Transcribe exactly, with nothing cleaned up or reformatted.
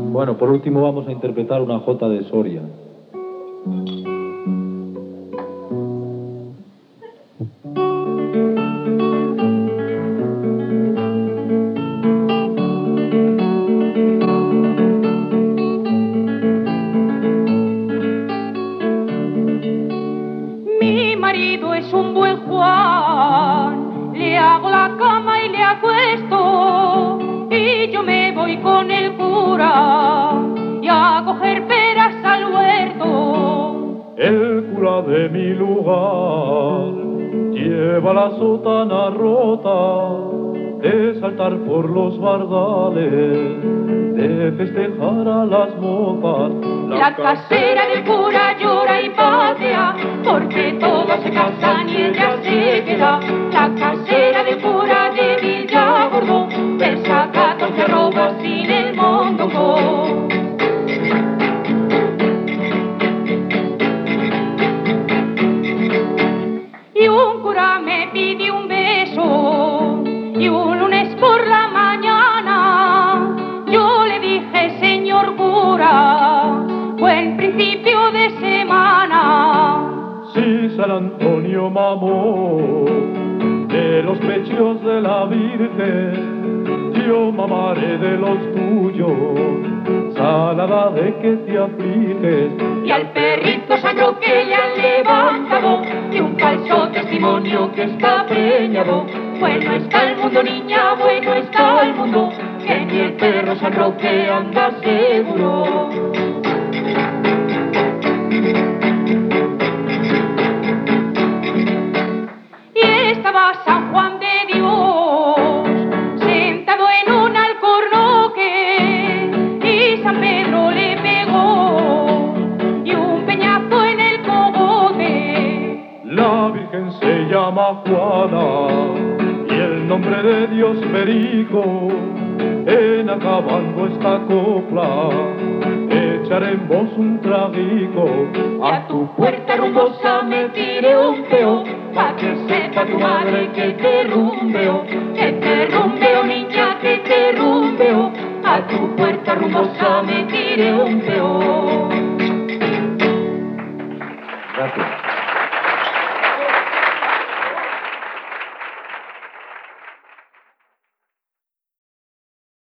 Bueno, por último vamos a interpretar una jota de Soria. Mi marido es un buen Juan, le hago la cama y le acuesto, y yo me voy con el cura y a coger peras al huerto. El cura de mi lugar lleva la sotana rota de saltar por los bardales, de festejar a las mozas. La, la casera del cura llora y patea, porque todos se casan y ella se queda. La casera del cura de Villagordo pesa catorce arrobas sin el mondongo. Y un cura me pidió un beso, y un lunes por la mañana yo le dije: señor cura, buen principio de semana. Si San Antonio mamó de los pechos de la Virgen, yo mamaré de los tuyos, salada de que te afliges. Y al perrito San Roque le han levantado, y un falso testimonio que está preñado. Bueno está el mundo, niña, bueno está el mundo, que ni el perro San Roque anda seguro. Y estaba San Juan de Dios sentado en un alcornoque, y San Pedro le pegó y un peñazo en el cogote. La Virgen se llama Juana y el nombre de Dios Perico. En acabando esta copla echaremos un traguico. A tu puerta rumbosa me tiré un peo, pa' que sepa tu madre que